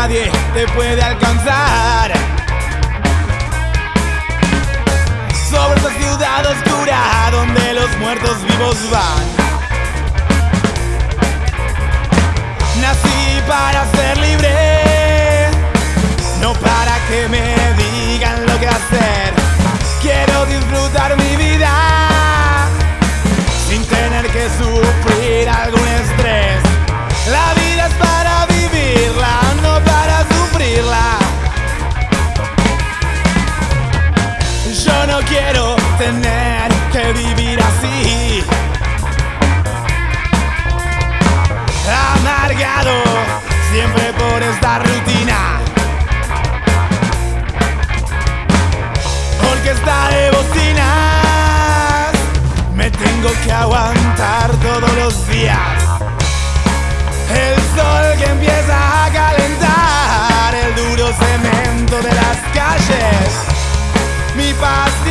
nadie te puede alcanzar. Sobre esta ciudad oscura donde los muertos vivos van. Nací para ser libre, no para que me digan lo que hacer. Quiero disfrutar mi vida sin tener que sufrir algún estrés. La vida es para vivirla, no para sufrirla. Yo no quiero tener que vivir así, amargado siempre por esta rutina. Orquesta de bocinas me tengo que aguantar todos los días. El sol que empieza a calentar el duro cemento de las calles. Mi paz